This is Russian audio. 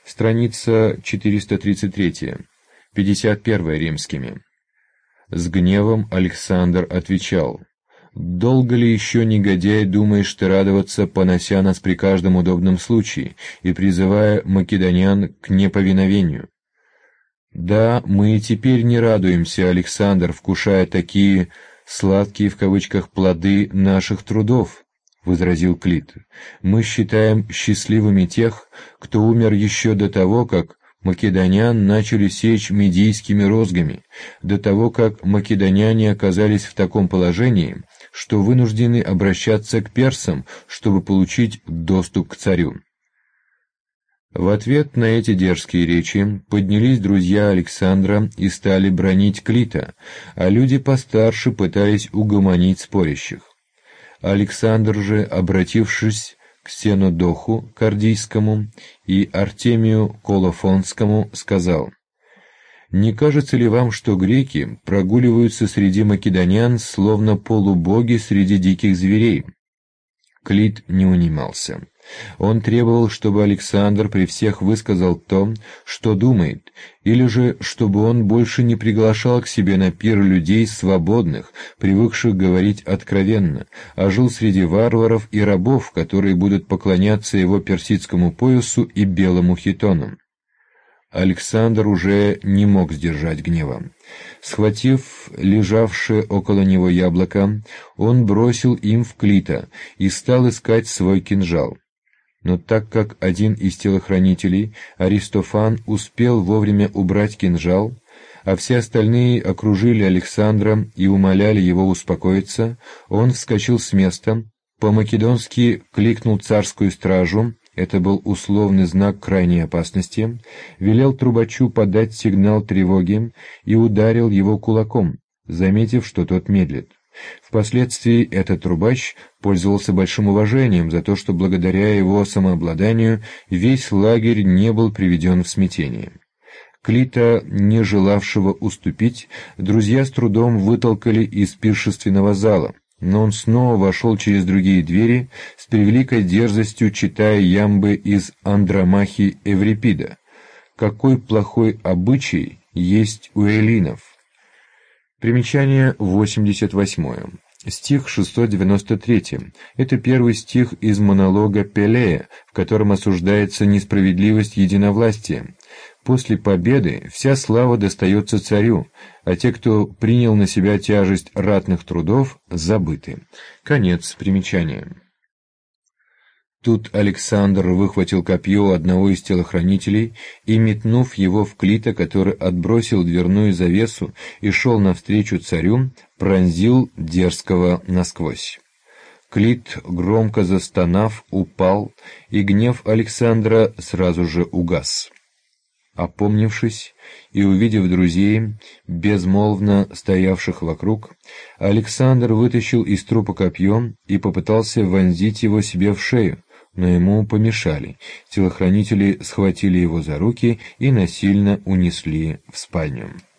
Страница 433, 51 римскими. С гневом Александр отвечал: «Долго ли еще, негодяй, думаешь ты радоваться, понося нас при каждом удобном случае и призывая македонян к неповиновению?» «Да, мы и теперь не радуемся, Александр, вкушая такие «сладкие» в кавычках плоды наших трудов», — возразил Клит. «Мы считаем счастливыми тех, кто умер еще до того, как македонян начали сечь медийскими розгами, до того, как македоняне оказались в таком положении, что вынуждены обращаться к персам, чтобы получить доступ к царю». В ответ на эти дерзкие речи поднялись друзья Александра и стали бранить Клита, а люди постарше пытались угомонить спорящих. Александр же, обратившись к Сенодоху Кардийскому и Артемию Колофонскому, сказал: «Не кажется ли вам, что греки прогуливаются среди македонян, словно полубоги среди диких зверей?» Клит не унимался. Он требовал, чтобы Александр при всех высказал то, что думает, или же чтобы он больше не приглашал к себе на пир людей свободных, привыкших говорить откровенно, а жил среди варваров и рабов, которые будут поклоняться его персидскому поясу и белому хитону. Александр уже не мог сдержать гнева. Схватив лежавшее около него яблоко, он бросил им в Клита и стал искать свой кинжал. Но так как один из телохранителей, Аристофан, успел вовремя убрать кинжал, а все остальные окружили Александра и умоляли его успокоиться, он вскочил с места, по-македонски кликнул царскую стражу, это был условный знак крайней опасности, велел трубачу подать сигнал тревоги и ударил его кулаком, заметив, что тот медлит. Впоследствии этот трубач пользовался большим уважением за то, что благодаря его самообладанию весь лагерь не был приведен в смятение. Клита, не желавшего уступить, друзья с трудом вытолкали из пиршественного зала, но он снова вошел через другие двери, с превеликой дерзостью читая ямбы из Андромахи Эврипида. «Какой плохой обычай есть у эллинов!» Примечание 88. Стих 693. Это первый стих из монолога Пелея, в котором осуждается несправедливость единовластия. После победы вся слава достается царю, а те, кто принял на себя тяжесть ратных трудов, забыты. Конец примечания. Тут Александр выхватил копье одного из телохранителей и, метнув его в Клита, который отбросил дверную завесу и шел навстречу царю, пронзил дерзкого насквозь. Клит, громко застонав, упал, и гнев Александра сразу же угас. Опомнившись и увидев друзей, безмолвно стоявших вокруг, Александр вытащил из трупа копье и попытался вонзить его себе в шею, но ему помешали. Телохранители схватили его за руки и насильно унесли в спальню.